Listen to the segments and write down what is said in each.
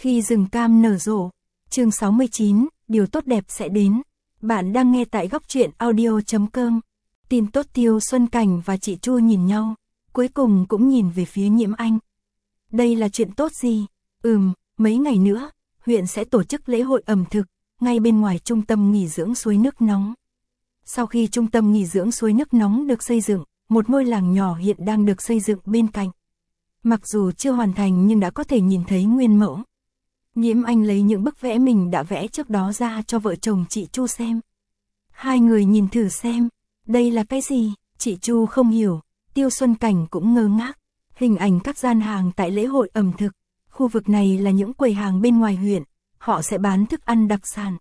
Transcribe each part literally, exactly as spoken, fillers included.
Khi rừng cam nở rộ, chương sáu mươi chín, điều tốt đẹp sẽ đến. Bạn đang nghe tại góc truyện audio chấm com. Tin tốt, Tiêu Xuân Cảnh và chị Chu nhìn nhau, cuối cùng cũng nhìn về phía Nhiễm Anh. Đây là chuyện tốt gì? Ừm, mấy ngày nữa, huyện sẽ tổ chức lễ hội ẩm thực, ngay bên ngoài trung tâm nghỉ dưỡng suối nước nóng. Sau khi trung tâm nghỉ dưỡng suối nước nóng được xây dựng, một ngôi làng nhỏ hiện đang được xây dựng bên cạnh. Mặc dù chưa hoàn thành nhưng đã có thể nhìn thấy nguyên mẫu. Nhiễm Anh lấy những bức vẽ mình đã vẽ trước đó ra cho vợ chồng chị Chu xem. Hai người nhìn thử xem, đây là cái gì? Chị Chu không hiểu, Tiêu Xuân Cảnh cũng ngơ ngác. Hình ảnh các gian hàng tại lễ hội ẩm thực. Khu vực này là những quầy hàng bên ngoài huyện, họ sẽ bán thức ăn đặc sản.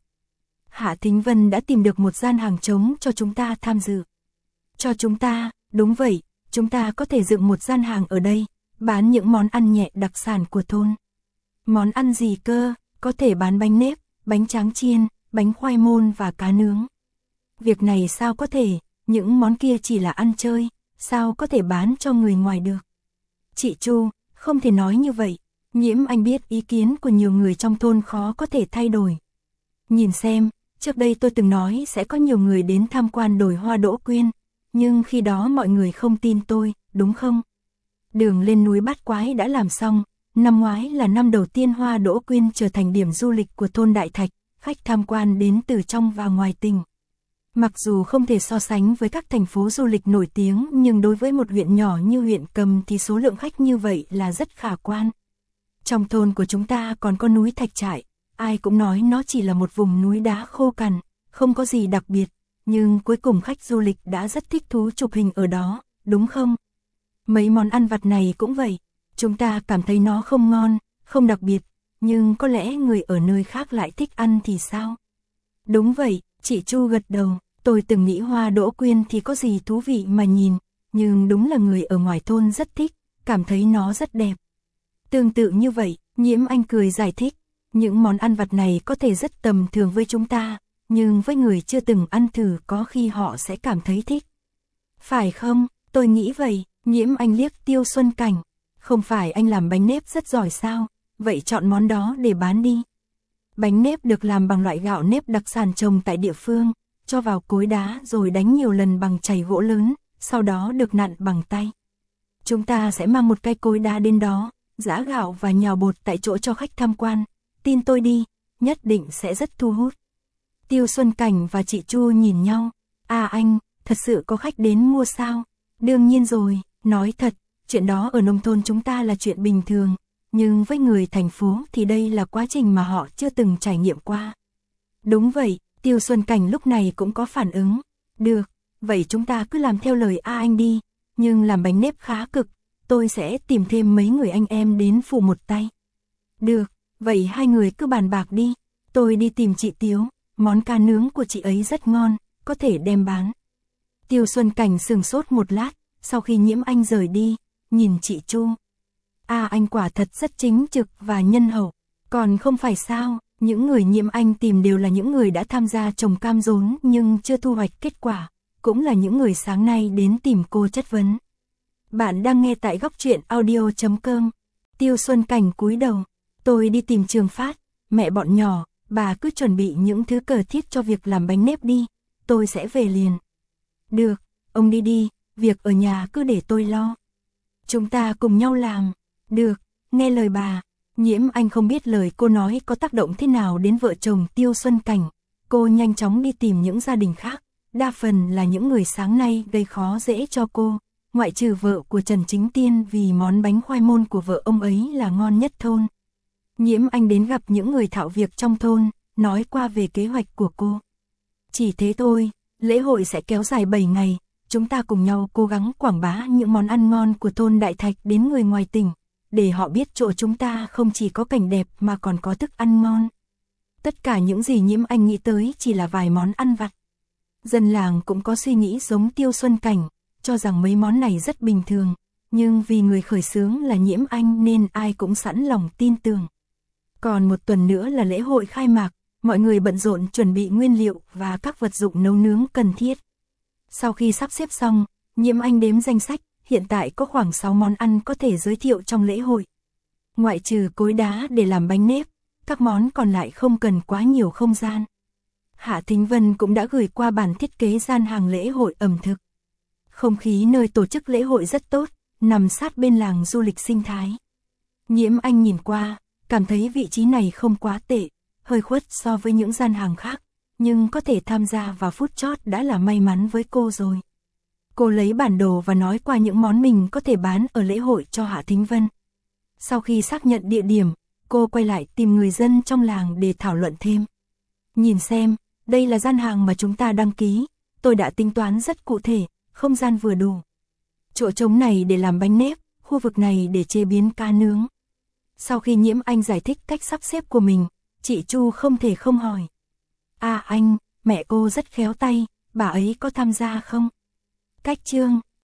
Hạ Thính Vân đã tìm được một gian hàng trống cho chúng ta tham dự. Cho chúng ta, đúng vậy, chúng ta có thể dựng một gian hàng ở đây, bán những món ăn nhẹ đặc sản của thôn. Món ăn gì cơ? Có thể bán bánh nếp, bánh tráng chiên, bánh khoai môn và cá nướng. Việc này sao có thể, những món kia chỉ là ăn chơi, sao có thể bán cho người ngoài được? Chị Chu, không thể nói như vậy. Nhiễm Anh biết ý kiến của nhiều người trong thôn khó có thể thay đổi. Nhìn xem, trước đây tôi từng nói sẽ có nhiều người đến tham quan đồi hoa Đỗ Quyên, nhưng khi đó mọi người không tin tôi, đúng không? Đường lên núi Bát Quái đã làm xong, năm ngoái là năm đầu tiên hoa Đỗ Quyên trở thành điểm du lịch của thôn Đại Thạch, khách tham quan đến từ trong và ngoài tỉnh. Mặc dù không thể so sánh với các thành phố du lịch nổi tiếng nhưng đối với một huyện nhỏ như huyện Cầm thì số lượng khách như vậy là rất khả quan. Trong thôn của chúng ta còn có núi Thạch Trại, ai cũng nói nó chỉ là một vùng núi đá khô cằn, không có gì đặc biệt, nhưng cuối cùng khách du lịch đã rất thích thú chụp hình ở đó, đúng không? Mấy món ăn vặt này cũng vậy, chúng ta cảm thấy nó không ngon, không đặc biệt, nhưng có lẽ người ở nơi khác lại thích ăn thì sao? Đúng vậy, chị Chu gật đầu, tôi từng nghĩ hoa Đỗ Quyên thì có gì thú vị mà nhìn, nhưng đúng là người ở ngoài thôn rất thích, cảm thấy nó rất đẹp. Tương tự như vậy, Nhiễm Anh cười giải thích, những món ăn vặt này có thể rất tầm thường với chúng ta, nhưng với người chưa từng ăn thử có khi họ sẽ cảm thấy thích. Phải không? Tôi nghĩ vậy. Nhiễm Anh liếc Tiêu Xuân Cảnh. Không phải anh làm bánh nếp rất giỏi sao? Vậy chọn món đó để bán đi. Bánh nếp được làm bằng loại gạo nếp đặc sản trồng tại địa phương, cho vào cối đá rồi đánh nhiều lần bằng chày gỗ lớn, sau đó được nặn bằng tay. Chúng ta sẽ mang một cái cối đá đến đó, giã gạo và nhào bột tại chỗ cho khách tham quan. Tin tôi đi, nhất định sẽ rất thu hút. Tiêu Xuân Cảnh và chị Chu nhìn nhau. À anh, thật sự có khách đến mua sao? Đương nhiên rồi, nói thật, chuyện đó ở nông thôn chúng ta là chuyện bình thường, nhưng với người thành phố thì đây là quá trình mà họ chưa từng trải nghiệm qua. Đúng vậy, Tiêu Xuân Cảnh lúc này cũng có phản ứng. Được, vậy chúng ta cứ làm theo lời A anh đi, nhưng làm bánh nếp khá cực, tôi sẽ tìm thêm mấy người anh em đến phụ một tay. Được, vậy hai người cứ bàn bạc đi, tôi đi tìm chị Tiếu, món cá nướng của chị ấy rất ngon, có thể đem bán. Tiêu Xuân Cảnh sừng sốt một lát, sau khi Nhiễm Anh rời đi, nhìn chị Chu. À anh quả thật rất chính trực và nhân hậu, còn không phải sao, những người Nhiễm Anh tìm đều là những người đã tham gia trồng cam rốn nhưng chưa thu hoạch kết quả, cũng là những người sáng nay đến tìm cô chất vấn. Bạn đang nghe tại góc truyện audio chấm com. Tiêu Xuân Cảnh cúi đầu, tôi đi tìm Trường Phát, mẹ bọn nhỏ, bà cứ chuẩn bị những thứ cần thiết cho việc làm bánh nếp đi, tôi sẽ về liền. Được, ông đi đi, việc ở nhà cứ để tôi lo. Chúng ta cùng nhau làm. Được, nghe lời bà. Nhiễm Anh không biết lời cô nói có tác động thế nào đến vợ chồng Tiêu Xuân Cảnh. Cô nhanh chóng đi tìm những gia đình khác, đa phần là những người sáng nay gây khó dễ cho cô, ngoại trừ vợ của Trần Chính Tiên vì món bánh khoai môn của vợ ông ấy là ngon nhất thôn. Nhiễm Anh đến gặp những người thạo việc trong thôn, nói qua về kế hoạch của cô. Chỉ thế thôi, lễ hội sẽ kéo dài bảy ngày, chúng ta cùng nhau cố gắng quảng bá những món ăn ngon của thôn Đại Thạch đến người ngoài tỉnh, để họ biết chỗ chúng ta không chỉ có cảnh đẹp mà còn có thức ăn ngon. Tất cả những gì Nhiễm Anh nghĩ tới chỉ là vài món ăn vặt. Dân làng cũng có suy nghĩ giống Tiêu Xuân Cảnh, cho rằng mấy món này rất bình thường, nhưng vì người khởi xướng là Nhiễm Anh nên ai cũng sẵn lòng tin tưởng. Còn một tuần nữa là lễ hội khai mạc, mọi người bận rộn chuẩn bị nguyên liệu và các vật dụng nấu nướng cần thiết. Sau khi sắp xếp xong, Nhiễm Anh đếm danh sách, hiện tại có khoảng sáu món ăn có thể giới thiệu trong lễ hội. Ngoại trừ cối đá để làm bánh nếp, các món còn lại không cần quá nhiều không gian. Hạ Thính Vân cũng đã gửi qua bản thiết kế gian hàng lễ hội ẩm thực. Không khí nơi tổ chức lễ hội rất tốt, nằm sát bên làng du lịch sinh thái. Nhiễm Anh nhìn qua, cảm thấy vị trí này không quá tệ, hơi khuất so với những gian hàng khác, nhưng có thể tham gia vào phút chót đã là may mắn với cô rồi. Cô lấy bản đồ và nói qua những món mình có thể bán ở lễ hội cho Hạ Thính Vân. Sau khi xác nhận địa điểm, cô quay lại tìm người dân trong làng để thảo luận thêm. Nhìn xem, đây là gian hàng mà chúng ta đăng ký, tôi đã tính toán rất cụ thể, không gian vừa đủ. Chỗ trống này để làm bánh nếp, khu vực này để chế biến cá nướng. Sau khi Nhiễm Anh giải thích cách sắp xếp của mình, chị Chu không thể không hỏi. À anh, mẹ cô rất khéo tay, bà ấy có tham gia không? Cách chương